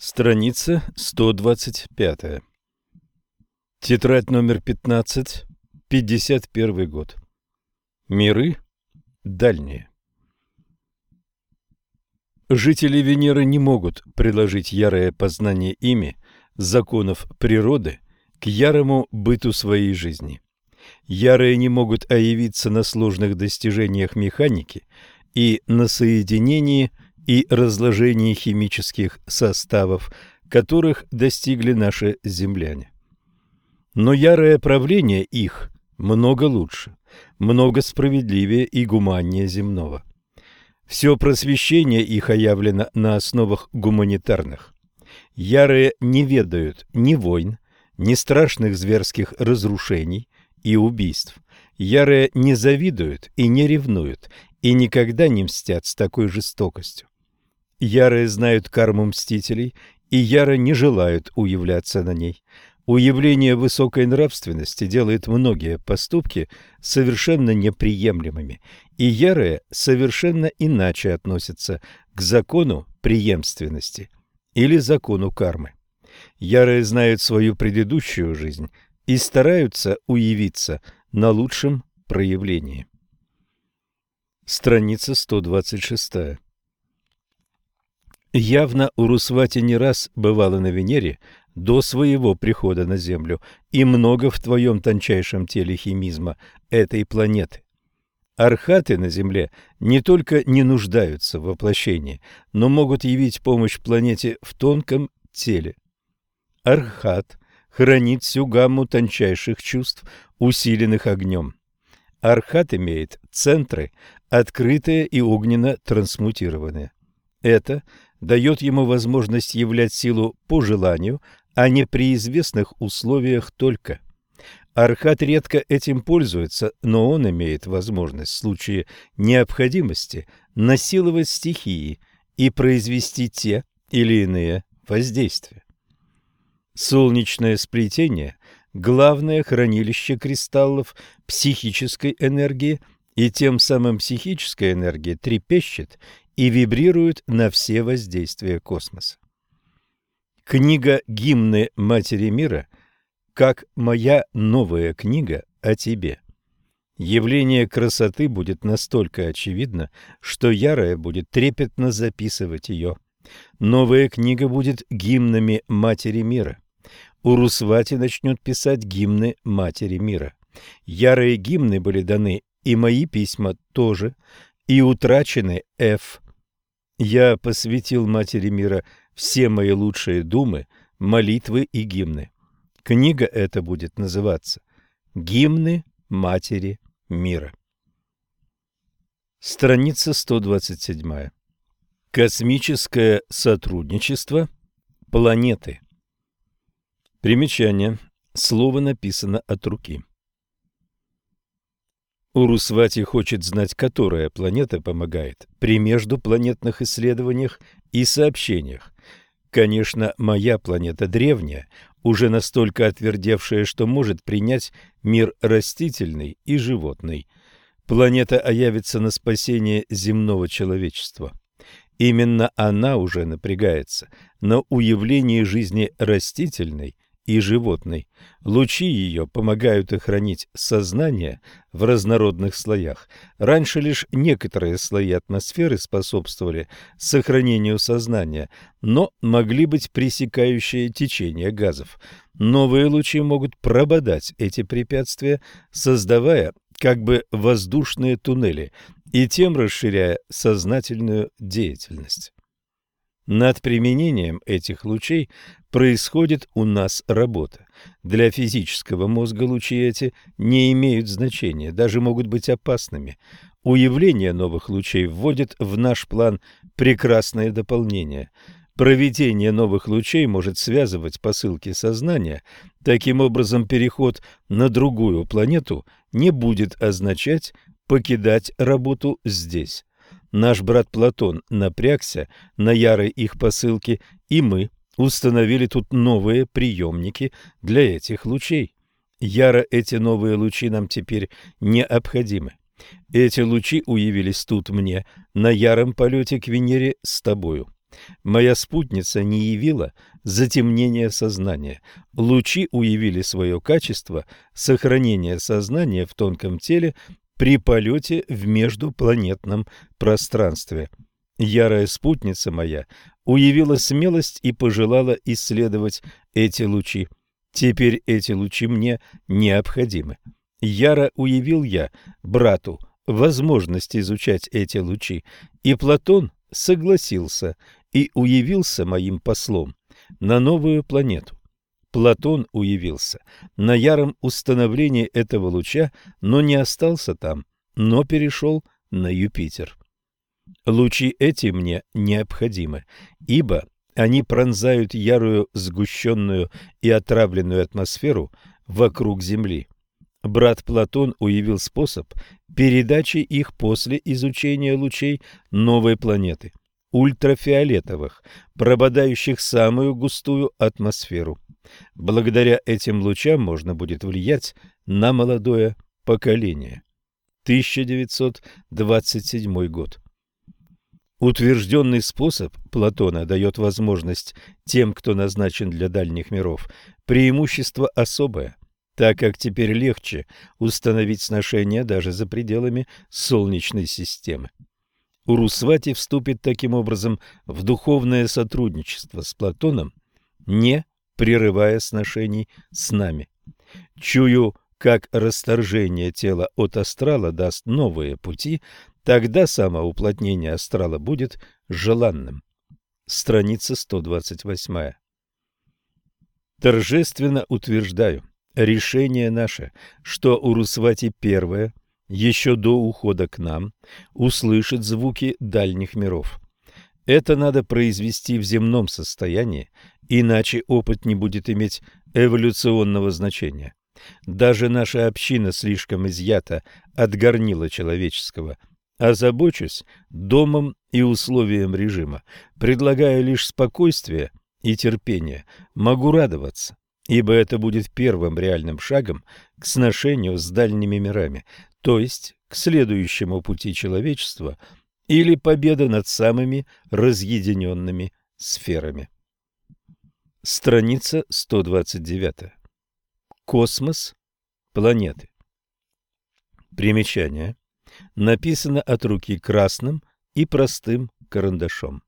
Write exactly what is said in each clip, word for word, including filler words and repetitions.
Страница сто двадцать пять. Тетрадь номер пятнадцать, пятьдесят первый год. Миры дальние. Жители Венеры не могут приложить ярое познание ими законов природы к ярому быту своей жизни. Ярые не могут оявиться на сложных достижениях механики и на соединении и разложении химических составов, которых достигли наши земляне. Но ярое правление их много лучше, много справедливее и гуманнее земного. Все просвещение их оявлено на основах гуманитарных. Ярые не ведают ни войн, ни страшных зверских разрушений и убийств. Ярые не завидуют и не ревнуют, и никогда не мстят с такой жестокостью. Ярые знают карму мстителей, и яро не желают уявляться на ней. Уявление высокой нравственности делает многие поступки совершенно неприемлемыми, и ярые совершенно иначе относятся к закону преемственности или закону кармы. Ярые знают свою предыдущую жизнь и стараются уявиться на лучшем проявлении. Страница сто двадцать шесть. Явно Урусвати не раз бывала на Венере до своего прихода на Землю, и много в твоем тончайшем теле химизма этой планеты. Архаты на Земле не только не нуждаются в воплощении, но могут явить помощь планете в тонком теле. Архат хранит всю гамму тончайших чувств, усиленных огнем. Архат имеет центры, открытые и огненно трансмутированные. Это дает ему возможность являть силу по желанию, а не при известных условиях только. Архат редко этим пользуется, но он имеет возможность в случае необходимости насиловать стихии и произвести те или иные воздействия. Солнечное сплетение – главное хранилище кристаллов психической энергии, и тем самым психическая энергия трепещет и вибрирует на все воздействия космоса. Книга «Гимны Матери Мира» как моя новая книга о тебе. Явление красоты будет настолько очевидно, что ярое будет трепетно записывать ее. Новая книга будет гимнами Матери Мира. Урусвати начнет писать гимны Матери Мира. Ярые гимны были даны, и мои письма тоже, и утрачены Ф. Я посвятил Матери Мира все мои лучшие думы, молитвы и гимны. Книга эта будет называться «Гимны Матери Мира». Страница сто двадцать семь. Космическое сотрудничество. Планеты. Примечание. Слово написано от руки. Урусвати хочет знать, которая планета помогает при междупланетных исследованиях и сообщениях. Конечно, моя планета древняя, уже настолько отвердевшая, что может принять мир растительный и животный. Планета оявится на спасение земного человечества. Именно она уже напрягается на уявлении жизни растительной и животной. Лучи ее помогают охранить сознание в разнородных слоях. Раньше лишь некоторые слои атмосферы способствовали сохранению сознания, но могли быть пресекающие течение газов. Новые лучи могут прободать эти препятствия, создавая как бы воздушные туннели и тем расширяя сознательную деятельность. Над применением этих лучей происходит у нас работа. Для физического мозга лучи эти не имеют значения, даже могут быть опасными. Уявление новых лучей вводит в наш план прекрасное дополнение. Проведение новых лучей может связывать посылки сознания. Таким образом, переход на другую планету не будет означать покидать работу здесь. Наш брат Платон напрягся на ярой их посылке, и мы установили тут новые приемники для этих лучей. Яро эти новые лучи нам теперь необходимы. Эти лучи уявились тут мне на яром полете к Венере с тобою. Моя спутница не явила затемнение сознания. Лучи уявили свое качество сохранения сознания в тонком теле при полете в междупланетном пространстве. Ярая спутница моя уявила смелость и пожелала исследовать эти лучи. Теперь эти лучи мне необходимы. Яро уявил я брату возможность изучать эти лучи, и Платон согласился и уявился моим послом на новую планету. Платон уявился на яром установлении этого луча, но не остался там, но перешел на Юпитер. Лучи эти мне необходимы, ибо они пронзают ярую, сгущенную и отравленную атмосферу вокруг Земли. Брат Платон уявил способ передачи их после изучения лучей новой планеты, ультрафиолетовых, прободающих самую густую атмосферу. Благодаря этим лучам можно будет влиять на молодое поколение. тысяча девятьсот двадцать седьмой год. Утвержденный способ Платона дает возможность тем, кто назначен для дальних миров, преимущество особое, так как теперь легче установить сношение даже за пределами Солнечной системы. Урусвати вступит таким образом в духовное сотрудничество с Платоном, не прерывая сношений с нами. Чую, как расторжение тела от астрала даст новые пути, тогда самоуплотнение астрала будет желанным. Страница сто двадцать восемь. Торжественно утверждаю, решение наше, что Урусвати первое, еще до ухода к нам, услышит звуки дальних миров. Это надо произвести в земном состоянии, иначе опыт не будет иметь эволюционного значения. Даже наша община слишком изъята от горнила человеческого. Озабочусь домом и условием режима, предлагаю лишь спокойствие и терпение. Могу радоваться, ибо это будет первым реальным шагом к сношению с дальними мирами, то есть к следующему пути человечества или победа над самыми разъединенными сферами. Страница сто двадцать девять. Космос, планеты. Примечание. Написано от руки красным и простым карандашом.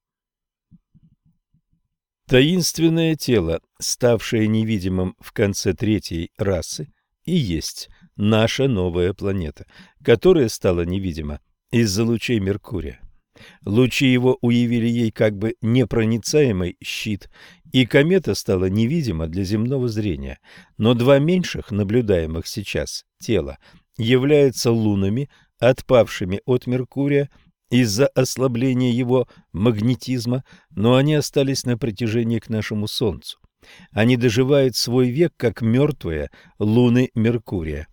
Таинственное тело, ставшее невидимым в конце третьей расы, и есть наша новая планета, которая стала невидима из-за лучей Меркурия. Лучи его уявили ей как бы непроницаемый щит, и комета стала невидима для земного зрения. Но два меньших, наблюдаемых сейчас, тела являются лунами, отпавшими от Меркурия из-за ослабления его магнетизма, но они остались на протяжении к нашему Солнцу. Они доживают свой век, как мертвые луны Меркурия.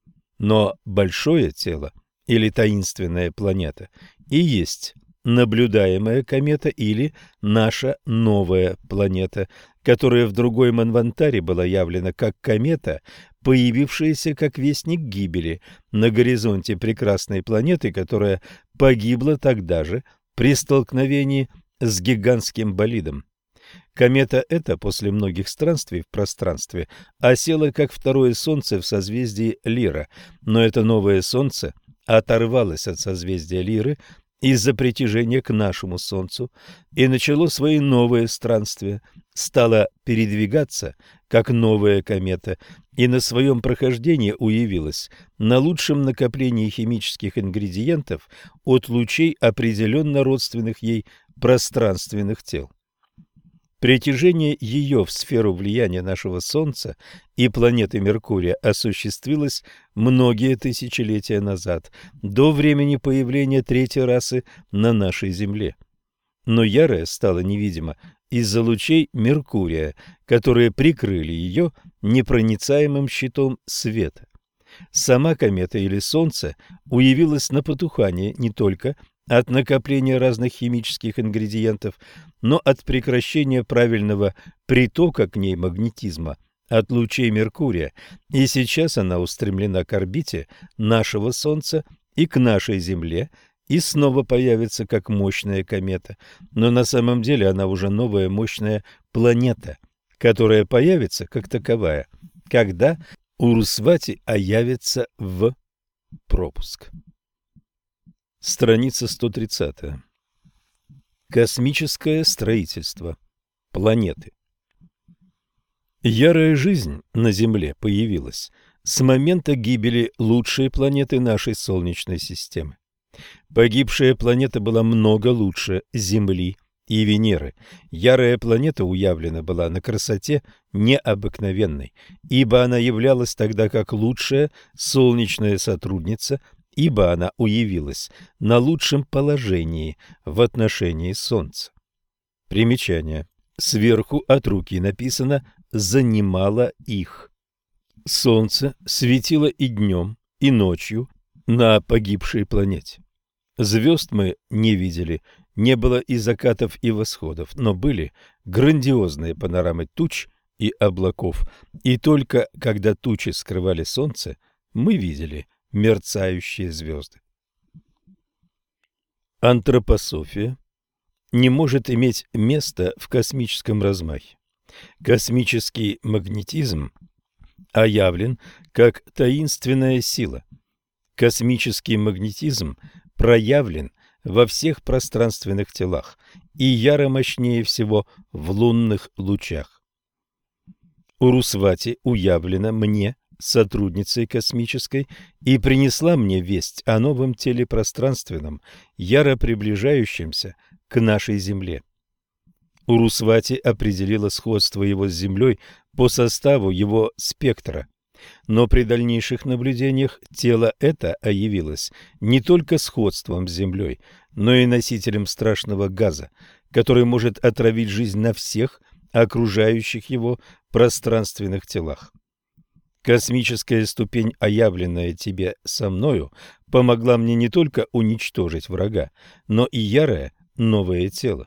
Но большое тело, или таинственная планета, и есть наблюдаемая комета или наша новая планета, которая в другой манвантаре была явлена как комета, появившаяся как вестник гибели на горизонте прекрасной планеты, которая погибла тогда же при столкновении с гигантским болидом. Комета эта после многих странствий в пространстве осела как второе солнце в созвездии Лира, но это новое солнце оторвалось от созвездия Лиры из-за притяжения к нашему Солнцу и начало свои новые странствия, стало передвигаться, как новая комета, и на своем прохождении уявилась на лучшем накоплении химических ингредиентов от лучей определенно родственных ей пространственных тел. Притяжение ее в сферу влияния нашего Солнца и планеты Меркурия осуществилось многие тысячелетия назад, до времени появления третьей расы на нашей Земле. Но ярая стала невидима из-за лучей Меркурия, которые прикрыли ее непроницаемым щитом света. Сама комета или Солнце уявилась на потухание не только от накопления разных химических ингредиентов, но от прекращения правильного притока к ней магнетизма от лучей Меркурия, и сейчас она устремлена к орбите нашего Солнца и к нашей Земле, и снова появится как мощная комета, но на самом деле она уже новая мощная планета, которая появится как таковая, когда Урусвати явится в пропуск. Страница сто тридцать. Космическое строительство планеты. Ярая жизнь на Земле появилась с момента гибели лучшей планеты нашей Солнечной системы. Погибшая планета была много лучше Земли и Венеры. Ярая планета уявлена была на красоте необыкновенной, ибо она являлась тогда как лучшая солнечная сотрудница, ибо она уявилась на лучшем положении в отношении Солнца. Примечание. Сверху от руки написано «занимала их». Солнце светило и днем, и ночью на погибшей планете. Звезд мы не видели, не было и закатов, и восходов, но были грандиозные панорамы туч и облаков, и только когда тучи скрывали солнце, мы видели мерцающие звезды. Антропософия не может иметь места в космическом размахе. Космический магнетизм оявлен как таинственная сила. Космический магнетизм проявлен во всех пространственных телах и яро мощнее всего в лунных лучах. Урусвати уявлена мне сотрудницей космической и принесла мне весть о новом теле пространственном, яро приближающемся к нашей Земле. Урусвати определила сходство его с Землей по составу его спектра, но при дальнейших наблюдениях тело это явилось не только сходством с Землей, но и носителем страшного газа, который может отравить жизнь на всех окружающих его пространственных телах. Космическая ступень, оявленная тебе со мною, помогла мне не только уничтожить врага, но и ярое новое тело.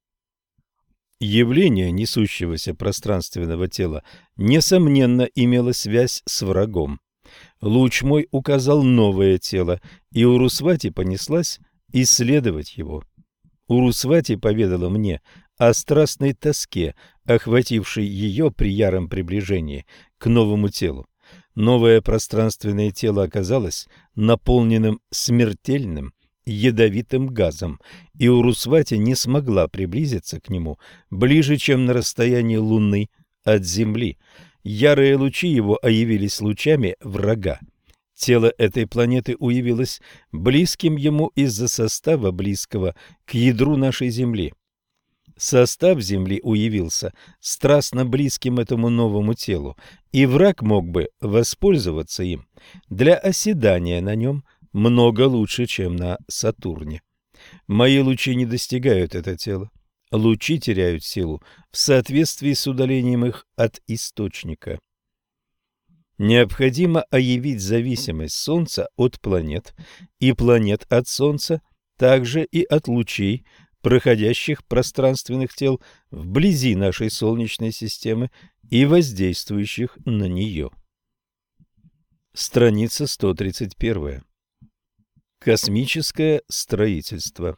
Явление несущегося пространственного тела несомненно имело связь с врагом. Луч мой указал новое тело, и Урусвати понеслась исследовать его. Урусвати поведала мне о страстной тоске, охватившей ее при яром приближении к новому телу. Новое пространственное тело оказалось наполненным смертельным ядовитым газом, и Урусвати не смогла приблизиться к нему ближе, чем на расстоянии Луны от Земли. Ярые лучи его явились лучами врага. Тело этой планеты уявилось близким ему из-за состава близкого к ядру нашей Земли. Состав Земли уявился страстно близким этому новому телу, и враг мог бы воспользоваться им для оседания на нем много лучше, чем на Сатурне. Мои лучи не достигают это тело. Лучи теряют силу в соответствии с удалением их от источника. Необходимо оявить зависимость Солнца от планет и планет от Солнца, также и от лучей проходящих пространственных тел вблизи нашей Солнечной системы и воздействующих на нее. Страница сто тридцать один. Космическое строительство.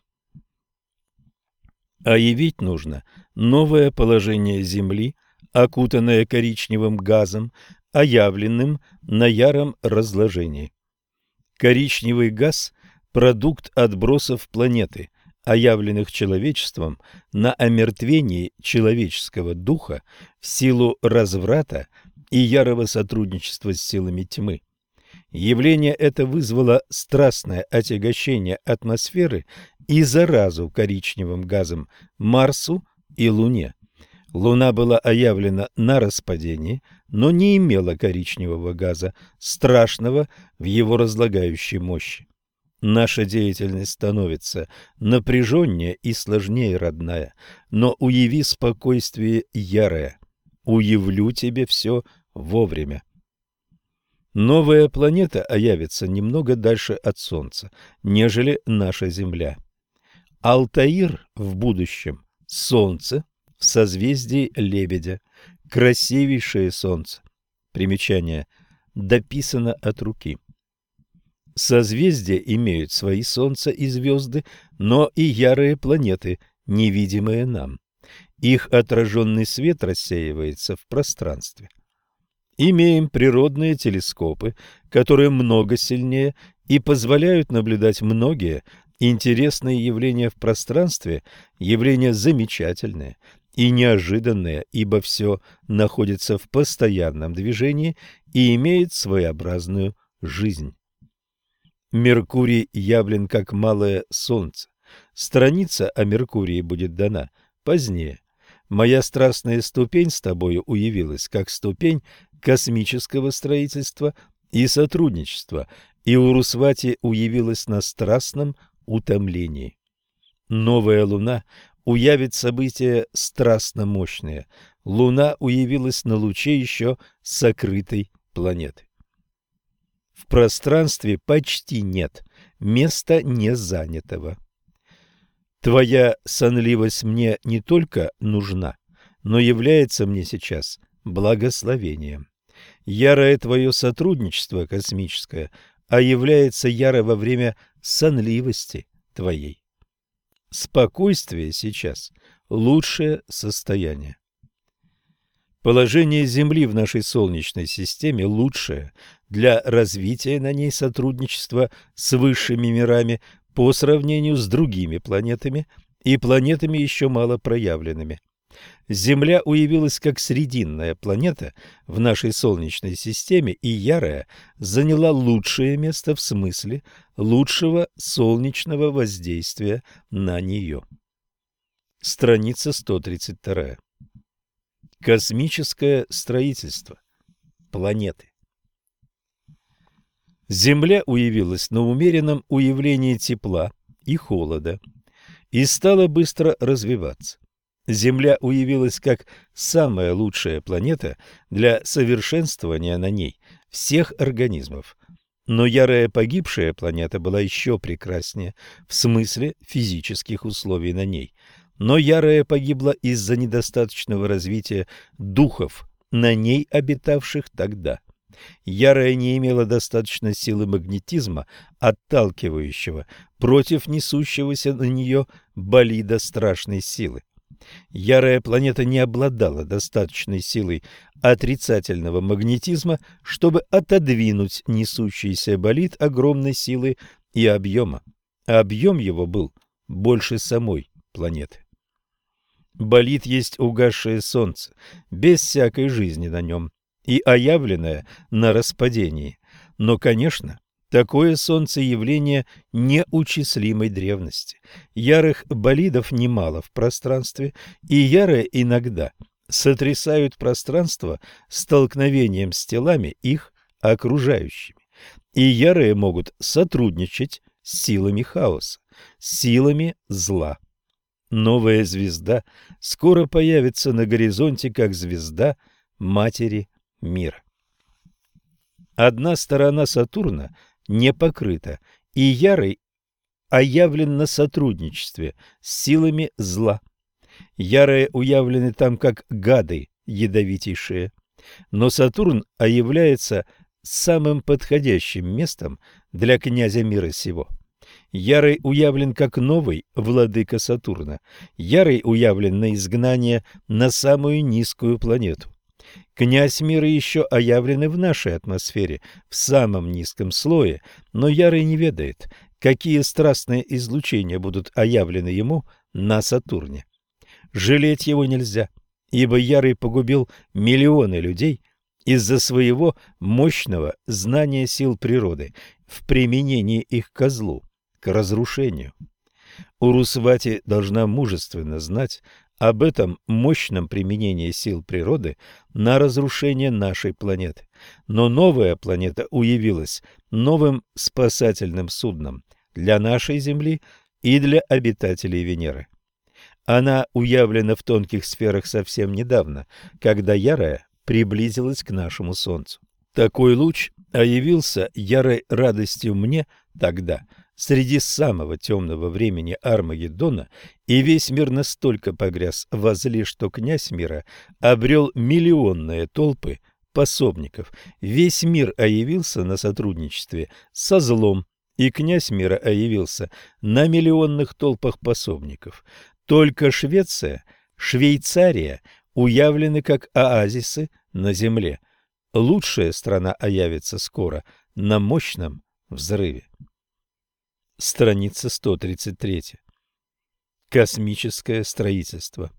Оявить нужно новое положение Земли, окутанное коричневым газом, оявленным на яром разложении. Коричневый газ – продукт отбросов планеты, оявленных человечеством на омертвении человеческого духа в силу разврата и ярого сотрудничества с силами тьмы. Явление это вызвало страстное отягощение атмосферы и заразу коричневым газом Марсу и Луне. Луна была оявлена на распадении, но не имела коричневого газа, страшного в его разлагающей мощи. Наша деятельность становится напряженнее и сложнее, родная, но уяви спокойствие ярое. Уявлю тебе все вовремя. Новая планета явится немного дальше от Солнца, нежели наша Земля. Алтаир в будущем – Солнце в созвездии Лебедя, красивейшее Солнце. Примечание. Дописано от руки. Созвездия имеют свои солнца и звезды, но и ярые планеты, невидимые нам. Их отраженный свет рассеивается в пространстве. Имеем природные телескопы, которые много сильнее и позволяют наблюдать многие интересные явления в пространстве, явления замечательные и неожиданные, ибо все находится в постоянном движении и имеет своеобразную жизнь. Меркурий явлен как малое солнце. Страница о Меркурии будет дана позднее. Моя страстная ступень с тобою уявилась как ступень космического строительства и сотрудничества, и Урусвати уявилась на страстном утомлении. Новая луна уявит события страстно мощные. Луна уявилась на луче еще сокрытой планеты. В пространстве почти нет места незанятого. Твоя сонливость мне не только нужна, но является мне сейчас благословением. Ярое твое сотрудничество космическое, а является яро во время сонливости твоей. Спокойствие сейчас – лучшее состояние. Положение Земли в нашей Солнечной системе лучшее для развития на ней сотрудничества с высшими мирами по сравнению с другими планетами и планетами еще мало проявленными. Земля уявилась как срединная планета в нашей Солнечной системе, и ярая заняла лучшее место в смысле лучшего солнечного воздействия на нее. Страница сто тридцать два. Космическое строительство планеты. Земля уявилась на умеренном уявлении тепла и холода и стала быстро развиваться. Земля уявилась как самая лучшая планета для совершенствования на ней всех организмов. Но ярая погибшая планета была еще прекраснее в смысле физических условий на ней. Но ярая погибла из-за недостаточного развития духов, на ней обитавших тогда. Ярая не имела достаточно силы магнетизма, отталкивающего против несущегося на нее болида страшной силы. Ярая планета не обладала достаточной силой отрицательного магнетизма, чтобы отодвинуть несущийся болид огромной силы и объема. А объем его был больше самой планеты. Болид есть угасшее солнце, без всякой жизни на нем, и оявленное на распадении. Но, конечно, такое солнце явление неучислимой древности. Ярых болидов немало в пространстве, и ярые иногда сотрясают пространство столкновением с телами их окружающими. И ярые могут сотрудничать с силами хаоса, с силами зла. Новая звезда скоро появится на горизонте, как звезда Матери мира. Одна сторона Сатурна не покрыта, и ярый оявлен на сотрудничестве с силами зла. Ярые уявлены там как гады ядовитейшие, но Сатурн оявляется самым подходящим местом для князя мира сего. Ярый уявлен как новый владыка Сатурна, ярый уявлен на изгнание на самую низкую планету. Князь мира еще оявлены в нашей атмосфере, в самом низком слое, но ярый не ведает, какие страстные излучения будут оявлены ему на Сатурне. Жалеть его нельзя, ибо ярый погубил миллионы людей из-за своего мощного знания сил природы в применении их ко злу, к разрушению. Урусвати должна мужественно знать об этом мощном применении сил природы на разрушение нашей планеты. Но новая планета уявилась новым спасательным судном для нашей Земли и для обитателей Венеры. Она уявлена в тонких сферах совсем недавно, когда ярая приблизилась к нашему Солнцу. Такой луч явился ярой радостью мне тогда, среди самого темного времени Армагеддона, и весь мир настолько погряз во зле, что князь мира обрел миллионные толпы пособников. Весь мир оявился на сотрудничестве со злом, и князь мира оявился на миллионных толпах пособников. Только Швеция, Швейцария уявлены как оазисы на земле. Лучшая страна оявится скоро на мощном взрыве. Страница сто тридцать три. Космическое строительство.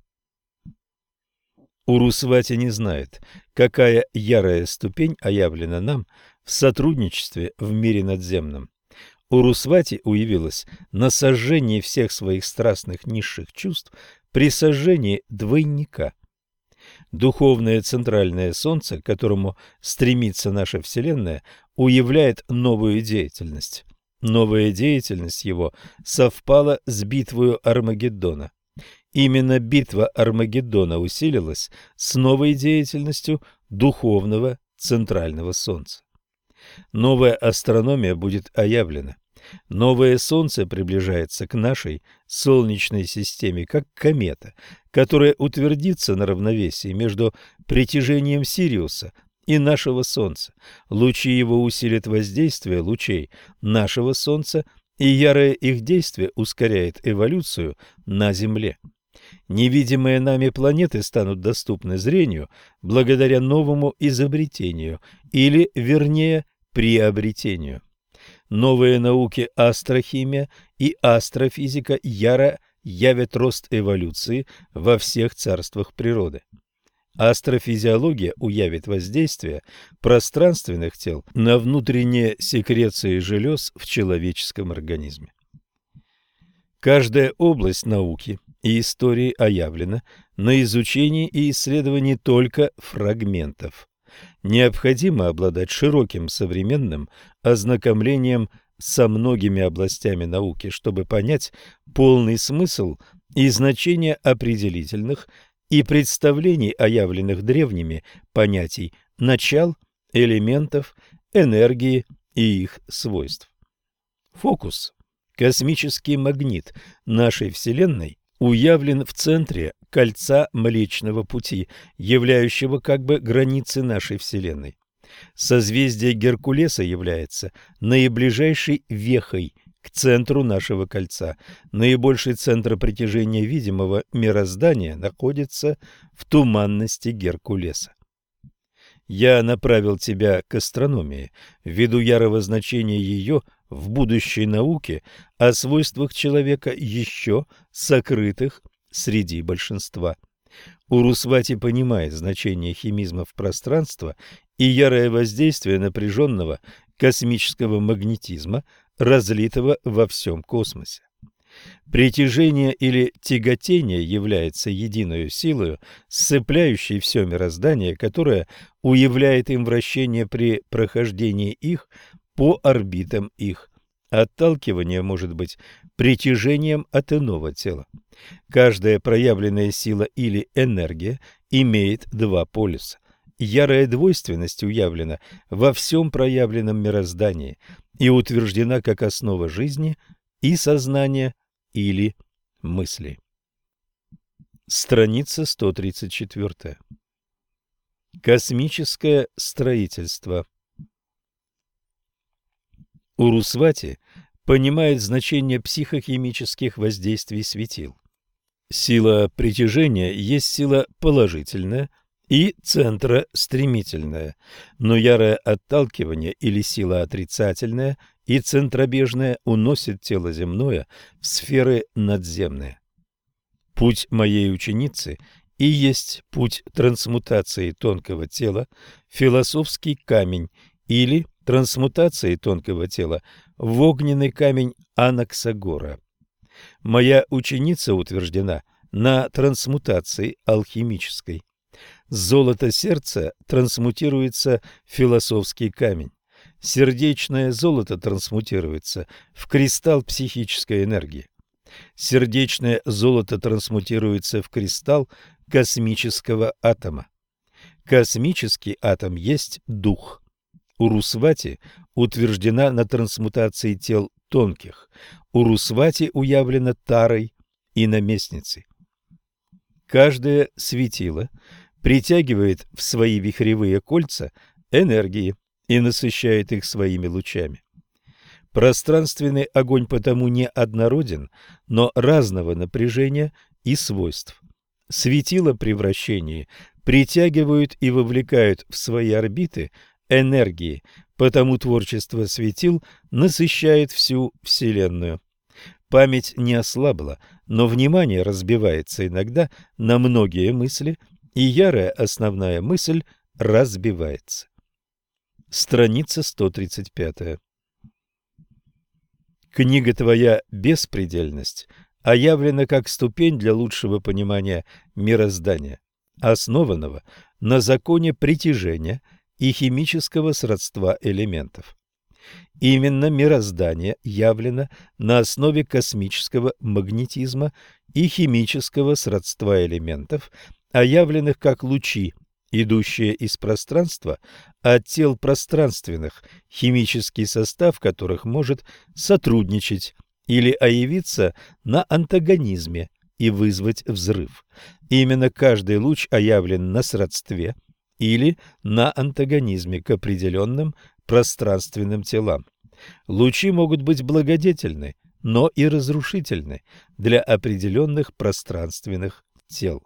Урусвати не знает, какая ярая ступень оявлена нам в сотрудничестве в мире надземном. Урусвати уявилась на сожжении всех своих страстных низших чувств при сожжении двойника. Духовное центральное солнце, к которому стремится наша Вселенная, уявляет новую деятельность. Новая деятельность его совпала с битвою Армагеддона. Именно битва Армагеддона усилилась с новой деятельностью духовного центрального солнца. Новая астрономия будет оявлена. Новое солнце приближается к нашей Солнечной системе, как комета, которая утвердится на равновесии между притяжением Сириуса и нашего Солнца. Лучи его усилят воздействие лучей нашего Солнца, и ярое их действие ускоряет эволюцию на Земле. Невидимые нами планеты станут доступны зрению благодаря новому изобретению, или, вернее, приобретению. Новые науки астрохимия и астрофизика яро явят рост эволюции во всех царствах природы. Астрофизиология уявит воздействие пространственных тел на внутренние секреции желез в человеческом организме. Каждая область науки и истории оявлена на изучении и исследовании только фрагментов. Необходимо обладать широким современным ознакомлением со многими областями науки, чтобы понять полный смысл и значение определительных и представлений, оявленных древними понятий начал, элементов, энергии и их свойств. Фокус, космический магнит нашей Вселенной, уявлен в центре кольца Млечного Пути, являющего как бы границы нашей Вселенной. Созвездие Геркулеса является наиближайшей вехой к центру нашего кольца. Наибольший центр притяжения видимого мироздания находится в туманности Геркулеса. Я направил тебя к астрономии, ввиду ярого значения ее в будущей науке о свойствах человека, еще сокрытых среди большинства. Урусвати понимает значение химизма в пространство и ярое воздействие напряженного космического магнетизма, разлитого во всем космосе. Притяжение или тяготение является единой силой, сцепляющей все мироздание, которое уявляет им вращение при прохождении их по орбитам их. Отталкивание может быть притяжением от иного тела. Каждая проявленная сила или энергия имеет два полюса. Ярая двойственность уявлена во всем проявленном мироздании и утверждена как основа жизни и сознания или мысли. Страница сто тридцать четыре. Космическое строительство. Урусвати понимает значение психохимических воздействий светил. Сила притяжения есть сила положительная и центростремительная, но ярое отталкивание или сила отрицательная и центробежная уносит тело земное в сферы надземные. Путь моей ученицы и есть путь трансмутации тонкого тела, философский камень, или трансмутации тонкого тела в огненный камень Анаксагора. Моя ученица утверждена на трансмутации алхимической. Золото сердца трансмутируется в философский камень. Сердечное золото трансмутируется в кристалл психической энергии. Сердечное золото трансмутируется в кристалл космического атома. Космический атом есть дух. Урусвати утверждена на трансмутации тел тонких. Урусвати уявлена тарой и наместницей. Каждое светило притягивает в свои вихревые кольца энергии и насыщает их своими лучами. Пространственный огонь потому не однороден, но разного напряжения и свойств. Светила при вращении притягивают и вовлекают в свои орбиты энергии, потому творчество светил насыщает всю Вселенную. Память не ослабла, но внимание разбивается иногда на многие мысли, и ярая основная мысль разбивается. Страница сто тридцать пять. Книга твоя «Беспредельность» оявлена как ступень для лучшего понимания мироздания, основанного на законе притяжения и химического сродства элементов. Именно мироздание явлено на основе космического магнетизма и химического сродства элементов, оявленных как лучи, идущие из пространства от тел пространственных, химический состав которых может сотрудничать или оявиться на антагонизме и вызвать взрыв. Именно каждый луч оявлен на сродстве или на антагонизме к определенным пространственным телам. Лучи могут быть благодетельны, но и разрушительны для определенных пространственных тел.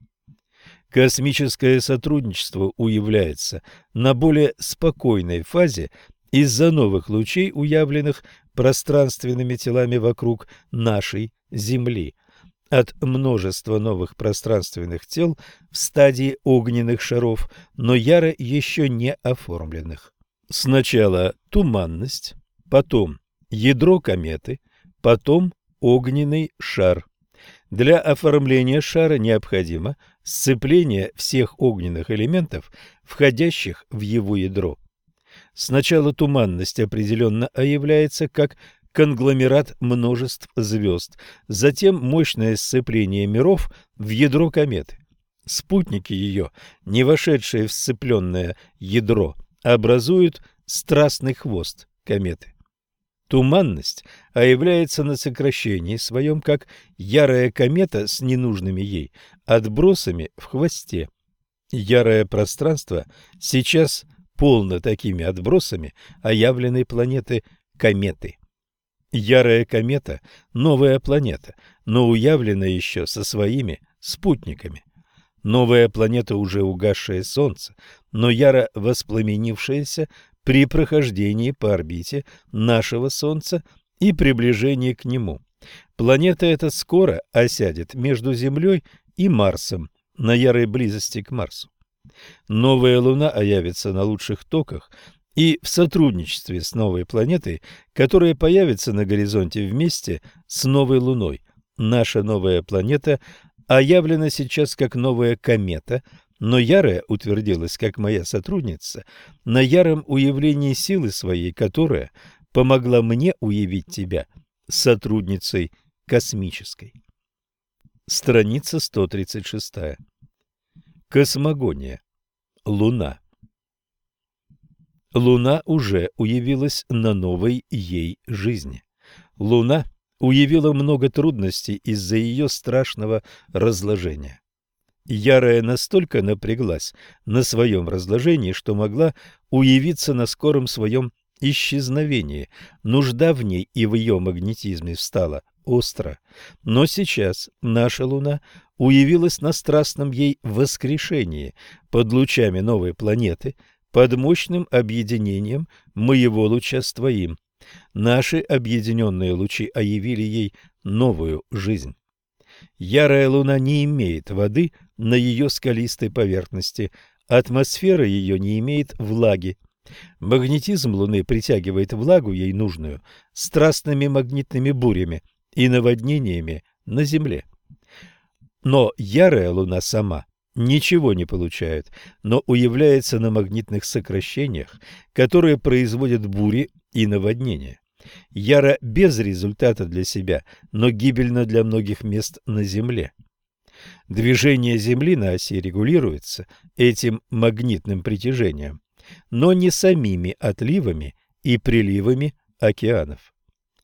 Космическое сотрудничество уявляется на более спокойной фазе из-за новых лучей, уявленных пространственными телами вокруг нашей Земли, от множества новых пространственных тел в стадии огненных шаров, но яро еще не оформленных. Сначала туманность, потом ядро кометы, потом огненный шар. Для оформления шара необходимо сцепление всех огненных элементов, входящих в его ядро. Сначала туманность определенно оявляется как конгломерат множеств звезд, затем мощное сцепление миров в ядро кометы. Спутники ее, не вошедшие в сцепленное ядро, образуют страстный хвост кометы. Туманность оявляется на сокращении своем как ярая комета с ненужными ей отбросами в хвосте. Ярое пространство сейчас полно такими отбросами оявленной планеты кометы. Ярая комета – новая планета, но уявлена еще со своими спутниками. Новая планета уже угасшее Солнце, но яро воспламенившееся при прохождении по орбите нашего Солнца и приближении к нему. Планета эта скоро осядет между Землей и Марсом на ярой близости к Марсу. Новая Луна оявится на лучших токах и в сотрудничестве с новой планетой, которая появится на горизонте вместе с новой Луной. Наша новая планета оявлена сейчас как новая комета, но ярая утвердилась как моя сотрудница на яром уявлении силы своей, которая помогла мне уявить тебя сотрудницей космической. Страница сто тридцать шесть. Космогония. Луна. Луна уже уявилась на новой ей жизни. Луна уявила много трудностей из-за ее страшного разложения. Ярая настолько напряглась на своем разложении, что могла уявиться на скором своем исчезновении. Нужда в ней и в ее магнетизме встала остро. Но сейчас наша Луна уявилась на страстном ей воскрешении под лучами новой планеты, под мощным объединением моего луча с твоим. Наши объединенные лучи оявили ей новую жизнь. Ярая Луна не имеет воды на ее скалистой поверхности, атмосфера ее не имеет влаги. Магнетизм Луны притягивает влагу ей нужную страстными магнитными бурями и наводнениями на Земле. Но ярая Луна сама ничего не получает, но уявляется на магнитных сокращениях, которые производят бури и наводнения. Яра без результата для себя, но гибельна для многих мест на Земле. Движение Земли на оси регулируется этим магнитным притяжением, но не самими отливами и приливами океанов.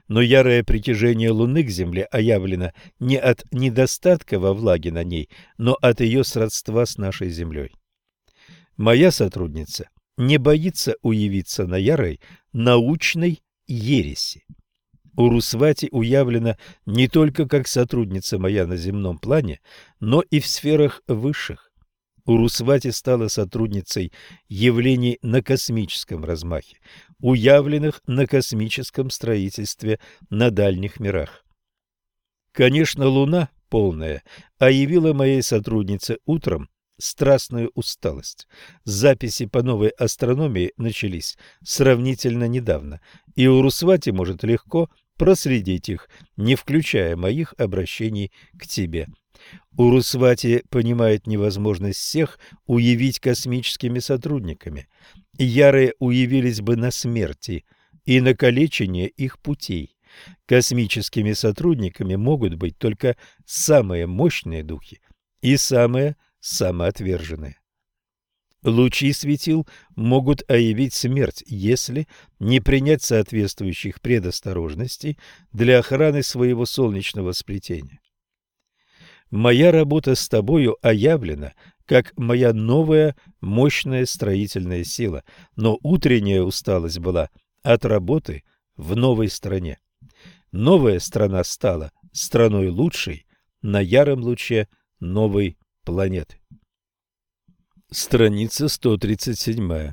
но ярое притяжение Луны к Земле оявлено не от недостатка во влаге на ней, но от ее сродства с нашей Землей. Моя сотрудница не боится уявиться на ярой научной ереси. Урусвати уявлена не только как сотрудница моя на земном плане, но и в сферах высших. Урусвати стала сотрудницей явлений на космическом размахе, уявленных на космическом строительстве на дальних мирах. Конечно, Луна полная оявила моей сотруднице утром страстную усталость. Записи по новой астрономии начались сравнительно недавно, и Урусвати может легко проследить их, не включая моих обращений к тебе. Урусвати понимает невозможность всех уявить космическими сотрудниками. Ярые уявились бы на смерти и на калечение их путей. Космическими сотрудниками могут быть только самые мощные духи и самые самоотверженные. Лучи светил могут оявить смерть, если не принять соответствующих предосторожностей для охраны своего солнечного сплетения. Моя работа с тобою оявлена как моя новая мощная строительная сила, но утренняя усталость была от работы в новой стране. Новая страна стала страной лучшей на яром луче новой планеты. Страница сто тридцать семь.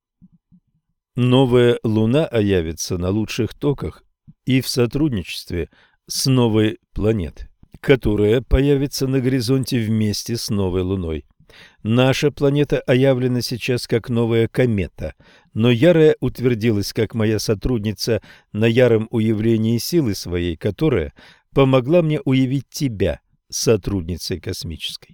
Новая Луна оявится на лучших токах и в сотрудничестве с новой планетой, которая появится на горизонте вместе с новой Луной. Наша планета оявлена сейчас как новая комета, но ярая утвердилась как моя сотрудница на яром уявлении силы своей, которая помогла мне уявить тебя сотрудницей космической.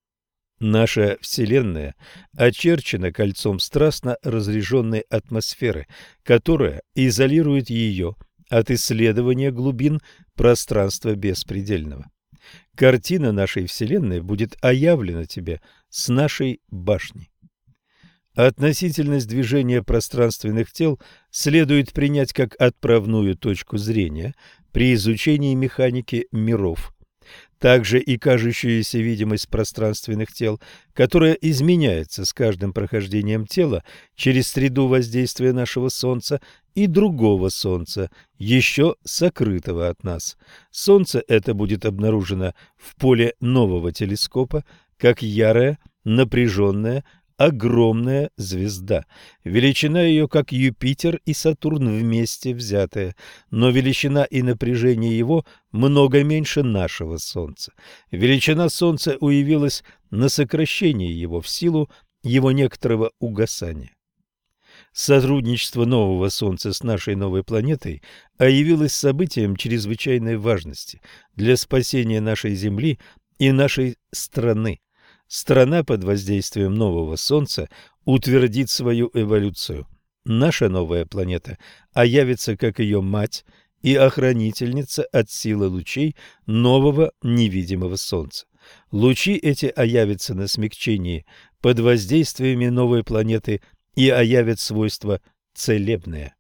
Наша Вселенная очерчена кольцом страстно разреженной атмосферы, которая изолирует ее от исследования глубин пространства беспредельного. Картина нашей Вселенной будет оявлена тебе с нашей башни. Относительность движения пространственных тел следует принять как отправную точку зрения при изучении механики миров. Также и кажущаяся видимость пространственных тел, которая изменяется с каждым прохождением тела через среду воздействия нашего Солнца и другого Солнца, еще сокрытого от нас. Солнце это будет обнаружено в поле нового телескопа, как ярая, напряженная, огромная звезда. Величина ее, как Юпитер и Сатурн вместе взятые, но величина и напряжение его много меньше нашего Солнца. Величина Солнца уявилась на сокращении его в силу его некоторого угасания. Сотрудничество нового Солнца с нашей новой планетой явилось событием чрезвычайной важности для спасения нашей Земли и нашей страны. Страна под воздействием нового Солнца утвердит свою эволюцию. Наша новая планета оявится как ее мать и охранительница от силы лучей нового невидимого Солнца. Лучи эти оявятся на смягчении под воздействиями новой планеты и оявят свойства целебные.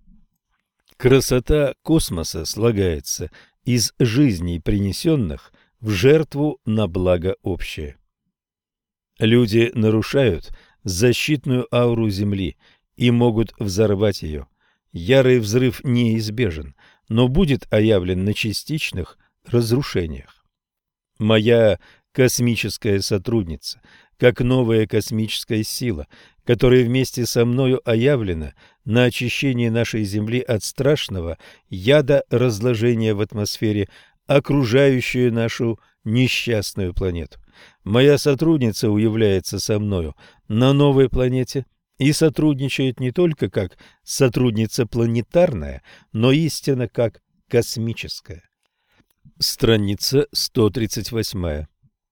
Красота космоса слагается из жизней, принесенных в жертву на благо общее. Люди нарушают защитную ауру Земли и могут взорвать ее. Ярый взрыв неизбежен, но будет оявлен на частичных разрушениях. Моя космическая сотрудница, как новая космическая сила, которая вместе со мною оявлена на очищении нашей Земли от страшного яда разложения в атмосфере, окружающую нашу несчастную планету. Моя сотрудница уявляется со мною на новой планете и сотрудничает не только как сотрудница планетарная, но истинно как космическая. Страница сто тридцать восемь.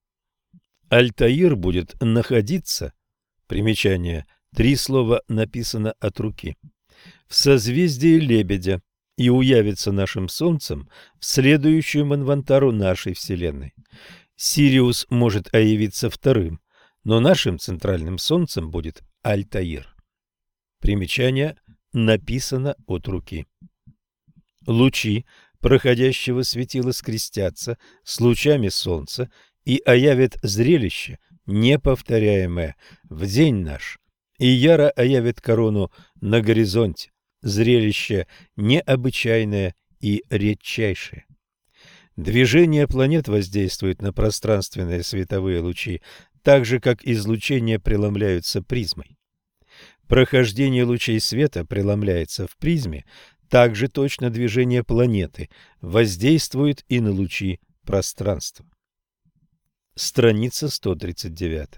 Альтаир будет находиться, примечание, три слова написано от руки, в созвездии Лебедя и уявится нашим Солнцем в следующую манвантару нашей Вселенной. Сириус может оявиться вторым, но нашим центральным Солнцем будет Альтаир. Примечание написано от руки. Лучи проходящего светила скрестятся с лучами солнца и оявят зрелище, неповторяемое в день наш, и яро оявит корону на горизонте, зрелище необычайное и редчайшее. Движение планет воздействует на пространственные световые лучи, так же, как излучения преломляются призмой. Прохождение лучей света преломляется в призме, также точно движение планеты воздействует и на лучи пространства. Страница сто тридцать девять.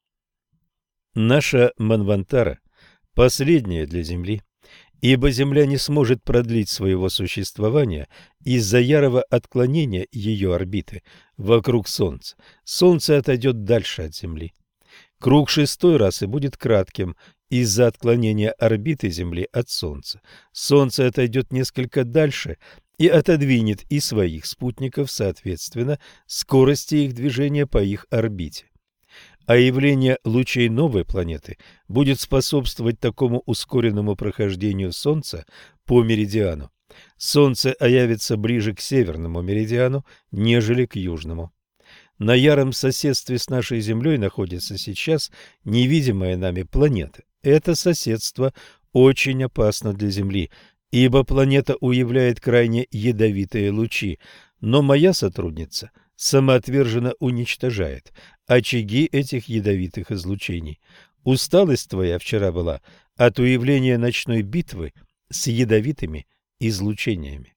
Наша Манвантара последняя для Земли, ибо Земля не сможет продлить своего существования из-за ярого отклонения ее орбиты вокруг Солнца. Солнце отойдет дальше от Земли. Круг шестой расы будет кратким из-за отклонения орбиты Земли от Солнца. Солнце отойдет несколько дальше и отодвинет и своих спутников, соответственно, скорости их движения по их орбите. А явление лучей новой планеты будет способствовать такому ускоренному прохождению Солнца по меридиану. Солнце оявится ближе к северному меридиану, нежели к южному. На яром соседстве с нашей Землей находится сейчас невидимая нами планета. Это соседство очень опасно для Земли, ибо планета уявляет крайне ядовитые лучи, но моя сотрудница самоотверженно уничтожает очаги этих ядовитых излучений. Усталость твоя вчера была от уявления ночной битвы с ядовитыми излучениями.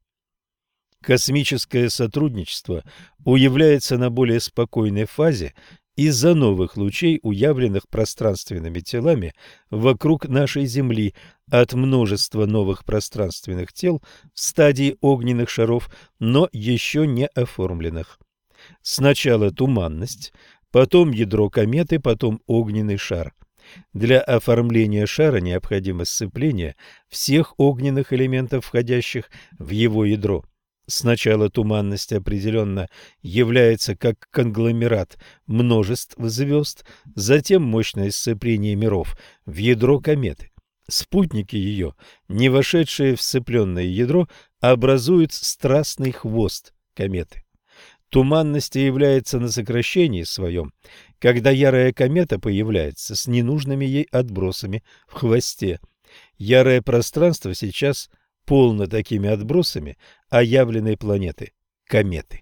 Космическое сотрудничество уявляется на более спокойной фазе из-за новых лучей, уявленных пространственными телами вокруг нашей Земли, от множества новых пространственных тел в стадии огненных шаров, но еще не оформленных. Сначала туманность, потом ядро кометы, потом огненный шар. Для оформления шара необходимо сцепление всех огненных элементов, входящих в его ядро. Сначала туманность определенно является как конгломерат множеств звезд, затем мощное сцепление миров в ядро кометы. Спутники ее, не вошедшие в сцепленное ядро, образуют страстный хвост кометы. Туманность является на сокращении своем, когда ярая комета появляется с ненужными ей отбросами в хвосте. Ярое пространство сейчас полно такими отбросами оявленной планеты – кометы.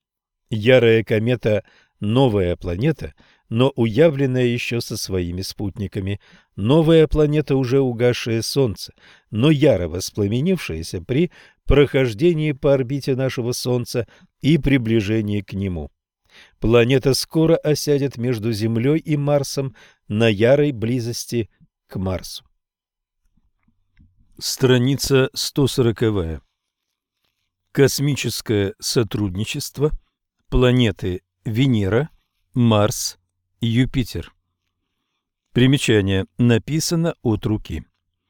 Ярая комета – новая планета, но уявленная еще со своими спутниками. Новая планета, уже угасшее Солнце, но яро воспламенившаяся при прохождении по орбите нашего Солнца и приближении к нему. Планета скоро осядет между Землей и Марсом на ярой близости к Марсу. Страница сто сорок. Космическое сотрудничество. Планеты Венера, Марс, Юпитер. Примечание. Написано от руки.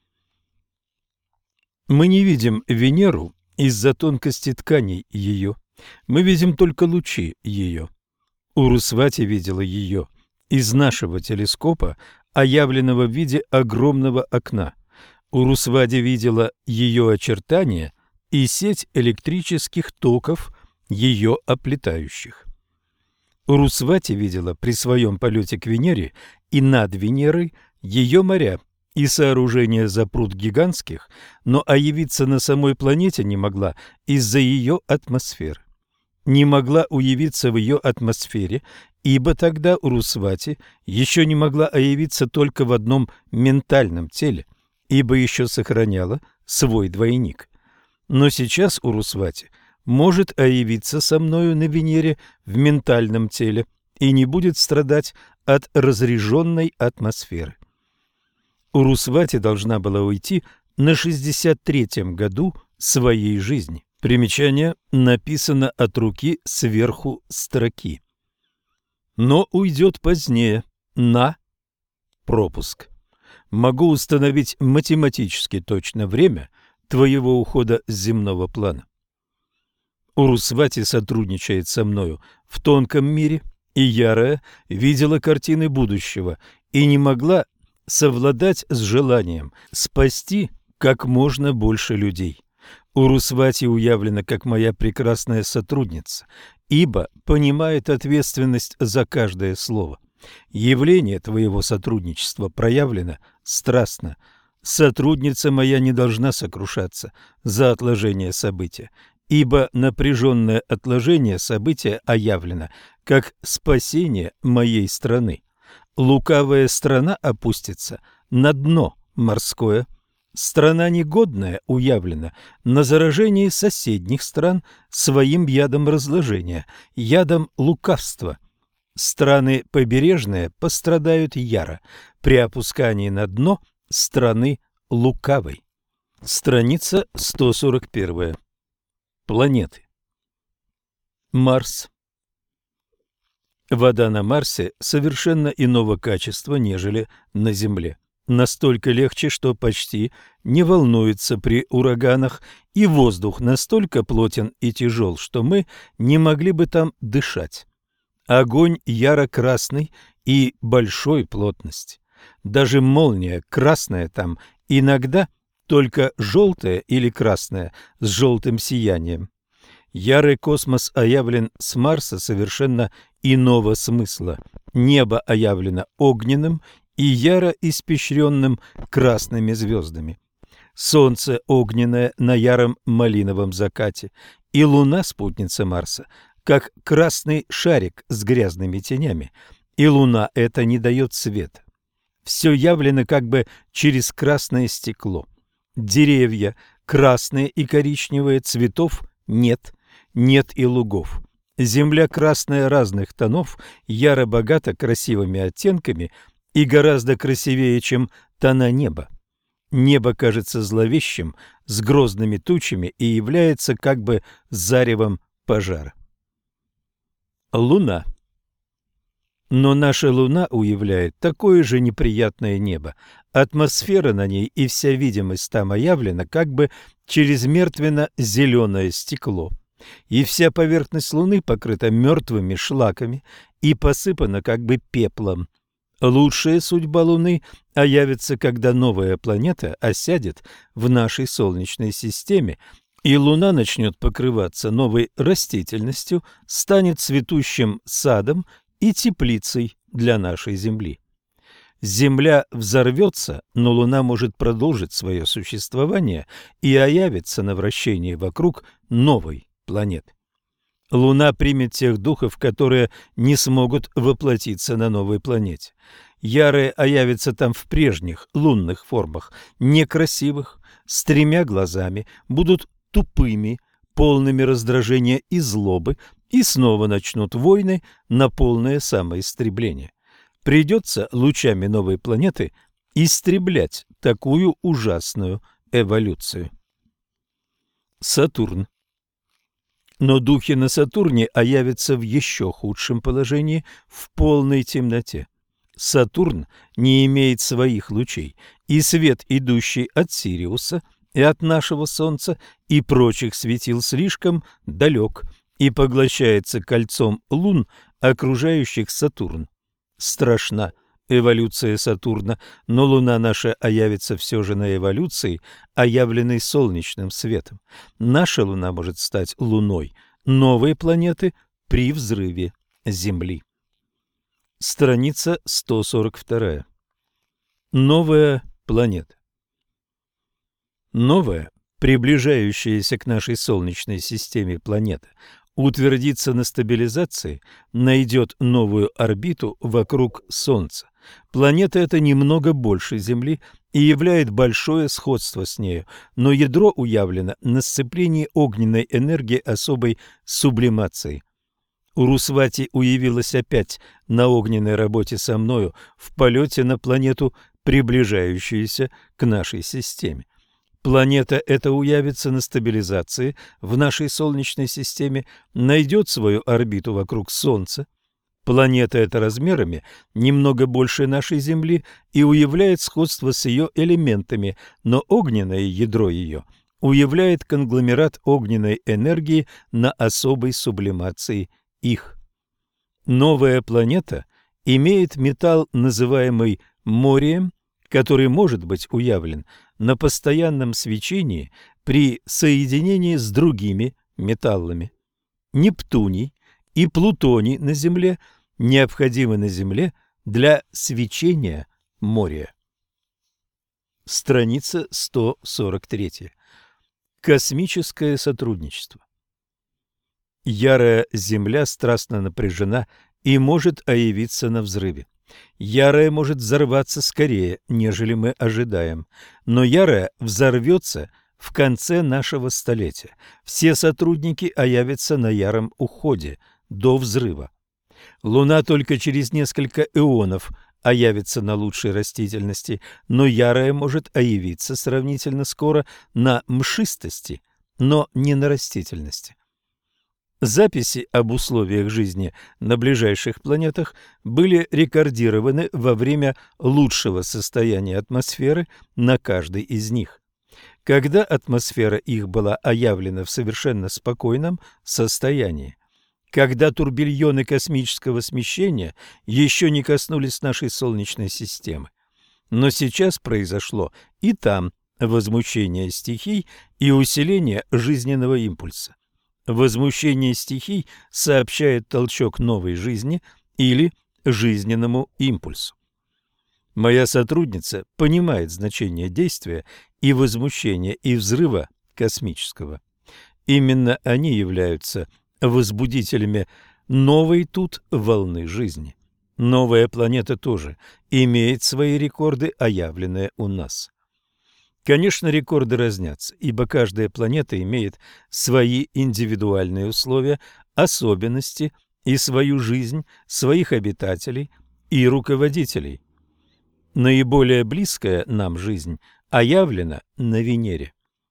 Мы не видим Венеру из-за тонкости тканей ее. Мы видим только лучи ее. Урусвати видела ее из нашего телескопа, оявленного в виде огромного окна. Урусвати видела ее очертания и сеть электрических токов, ее оплетающих. Урусвати видела при своем полете к Венере и над Венерой ее моря и сооружения запруд гигантских, но оявиться на самой планете не могла из-за ее атмосферы. Не могла уявиться в ее атмосфере, ибо тогда Урусвати еще не могла оявиться только в одном ментальном теле, ибо еще сохраняла свой двойник. Но сейчас Урусвати может оявиться со мною на Венере в ментальном теле и не будет страдать от разряженной атмосферы. Урусвати должна была уйти на шестьдесят третьем году своей жизни. Примечание написано от руки сверху строки. Но уйдет позднее, на пропуск. Могу установить математически точно время твоего ухода с земного плана. Урусвати сотрудничает со мною в тонком мире, и ярая видела картины будущего и не могла совладать с желанием спасти как можно больше людей. Урусвати уявлена как моя прекрасная сотрудница, ибо понимает ответственность за каждое слово. Явление твоего сотрудничества проявлено страстно. Сотрудница моя не должна сокрушаться за отложение события, ибо напряженное отложение события оявлено как спасение моей страны. Лукавая страна опустится на дно морское. Страна негодная уявлена на заражении соседних стран своим ядом разложения, ядом лукавства. Страны побережные пострадают яро при опускании на дно страны лукавой. Страница сто сорок один. Планеты. Марс. Вода на Марсе совершенно иного качества, нежели на Земле. Настолько легче, что почти не волнуется при ураганах, и воздух настолько плотен и тяжел, что мы не могли бы там дышать. Огонь яро-красный и большой плотности. Даже молния красная там, иногда только желтая или красная с желтым сиянием. Ярый космос оявлен с Марса совершенно иного смысла. Небо оявлено огненным и яро испещренным красными звездами. Солнце огненное на яром малиновом закате, и луна, спутница Марса, как красный шарик с грязными тенями, и луна эта не дает света. Все явлено как бы через красное стекло. Деревья красные и коричневые, цветов нет, нет и лугов. Земля красная разных тонов, яро-богата красивыми оттенками и гораздо красивее, чем тона неба. Небо кажется зловещим, с грозными тучами и является как бы заревом пожара. Луна. Но наша Луна уявляет такое же неприятное небо. Атмосфера на ней и вся видимость там оявлена как бы через мертвенно-зеленое стекло. И вся поверхность Луны покрыта мертвыми шлаками и посыпана как бы пеплом. Лучшая судьба Луны оявится, когда новая планета осядет в нашей Солнечной системе, и Луна начнет покрываться новой растительностью, станет цветущим садом и теплицей для нашей Земли. Земля взорвется, но Луна может продолжить свое существование и оявится на вращении вокруг новой планеты. Луна примет тех духов, которые не смогут воплотиться на новой планете. Ярые оявятся там в прежних лунных формах, некрасивых, с тремя глазами, будут тупыми, полными раздражения и злобы, и снова начнут войны на полное самоистребление. Придется лучами новой планеты истреблять такую ужасную эволюцию. Сатурн. Но духи на Сатурне оявятся в еще худшем положении, в полной темноте. Сатурн не имеет своих лучей, и свет, идущий от Сириуса и от нашего Солнца и прочих светил, слишком далек и поглощается кольцом лун, окружающих Сатурн. Страшна эволюция Сатурна, но Луна наша оявится все же на эволюции, оявленной солнечным светом. Наша Луна может стать Луной новой планеты при взрыве Земли. Страница сто сорок два. Новая планета. Новая, приближающаяся к нашей Солнечной системе планета, утвердится на стабилизации, найдет новую орбиту вокруг Солнца. Планета эта немного больше Земли и являет большое сходство с нею, но ядро уявлено на сцеплении огненной энергии особой сублимации. Урусвати уявилась опять на огненной работе со мною в полете на планету, приближающуюся к нашей системе. Планета эта уявится на стабилизации в нашей Солнечной системе, найдет свою орбиту вокруг Солнца. Планета эта размерами немного больше нашей Земли и уявляет сходство с ее элементами, но огненное ядро ее уявляет конгломерат огненной энергии на особой сублимации их. Новая планета имеет металл, называемый морием, который может быть уявлен на постоянном свечении при соединении с другими металлами. Нептуний и Плутоний на Земле необходимы на Земле для свечения моря. Страница сто сорок три. Космическое сотрудничество. Ярая Земля страстно напряжена и может оявиться на взрыве. Ярая может взорваться скорее, нежели мы ожидаем, но ярая взорвется в конце нашего столетия. Все сотрудники оявятся на яром уходе до взрыва. Луна только через несколько эонов оявится на лучшей растительности, но ярая может оявиться сравнительно скоро на мшистости, но не на растительности. Записи об условиях жизни на ближайших планетах были рекордированы во время лучшего состояния атмосферы на каждой из них. Когда атмосфера их была оявлена в совершенно спокойном состоянии, когда турбильоны космического смещения еще не коснулись нашей Солнечной системы. Но сейчас произошло и там возмущение стихий и усиление жизненного импульса. Возмущение стихий сообщает толчок новой жизни или жизненному импульсу. Моя сотрудница понимает значение действия и возмущения и взрыва космического. Именно они являются возбудителями новой тут волны жизни. Новая планета тоже имеет свои рекорды, оявленные у нас. Конечно, рекорды разнятся, ибо каждая планета имеет свои индивидуальные условия, особенности и свою жизнь, своих обитателей и руководителей. Наиболее близкая нам жизнь оявлена на Венере.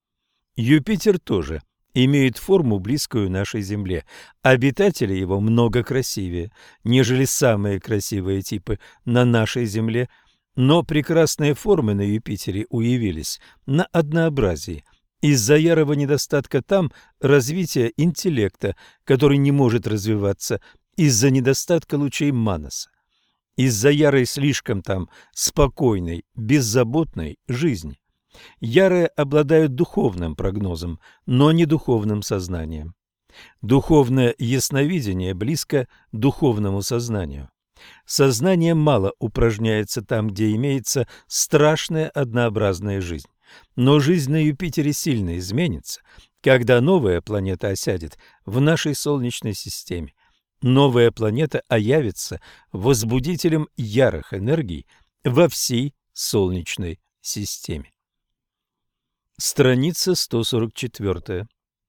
Юпитер тоже имеет форму, близкую нашей Земле. Обитатели его много красивее, нежели самые красивые типы на нашей Земле, но прекрасные формы на Юпитере уявились на однообразии. Из-за ярого недостатка там развития интеллекта, который не может развиваться из-за недостатка лучей Маноса. Из-за ярой слишком там спокойной, беззаботной жизни. Ярые обладают духовным прогнозом, но не духовным сознанием. Духовное ясновидение близко духовному сознанию. Сознание мало упражняется там, где имеется страшная однообразная жизнь. Но жизнь на Юпитере сильно изменится, когда новая планета осядет в нашей Солнечной системе. Новая планета оявится возбудителем ярых энергий во всей Солнечной системе. Страница сто сорок четыре.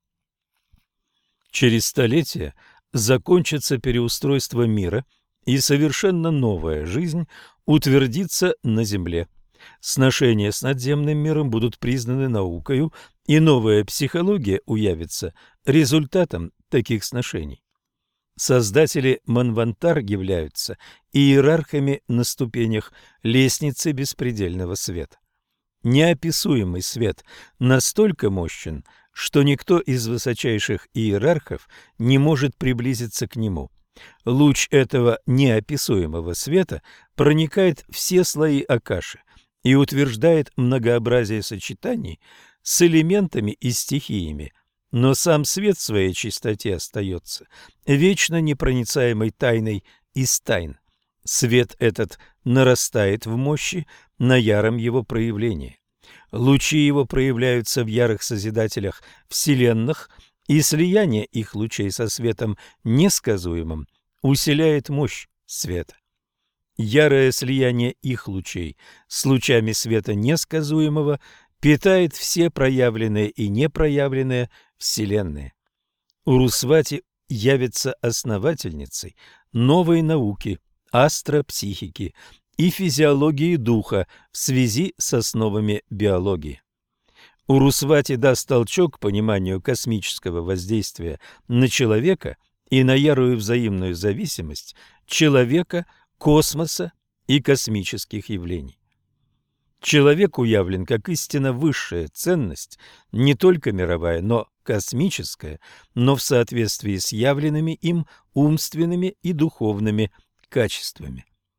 Через столетия закончится переустройство мира, и совершенно новая жизнь утвердится на Земле. Сношения с надземным миром будут признаны наукою, и новая психология уявится результатом таких сношений. Создатели Манвантар являются иерархами на ступенях лестницы беспредельного света. Неописуемый свет настолько мощен, что никто из высочайших иерархов не может приблизиться к нему. Луч этого неописуемого света проникает в все слои Акаши и утверждает многообразие сочетаний с элементами и стихиями, но сам свет в своей чистоте остается вечно непроницаемой тайной из тайн. Свет этот нарастает в мощи на яром его проявлении. Лучи его проявляются в ярых созидателях вселенных, и слияние их лучей со светом несказуемым усиляет мощь света. Ярое слияние их лучей с лучами света несказуемого питает все проявленные и непроявленные вселенные. Урусвати явится основательницей новой науки, астропсихики и физиологии духа в связи с основами биологии. Урусвати даст толчок к пониманию космического воздействия на человека и на ярую взаимную зависимость человека, космоса и космических явлений. Человек уявлен как истинно высшая ценность, не только мировая, но космическая, но в соответствии с явленными им умственными и духовными качествами.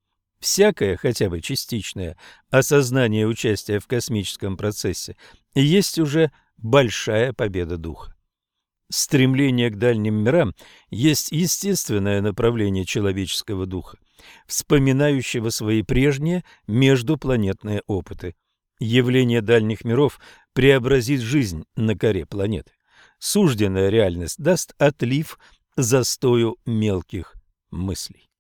Всякое, хотя бы частичное, осознание участия в космическом процессе есть уже большая победа духа. Стремление к дальним мирам есть естественное направление человеческого духа, вспоминающего свои прежние междупланетные опыты. Явление дальних миров преобразит жизнь на коре планеты. Сужденная реальность даст отлив застою мелких мыслей.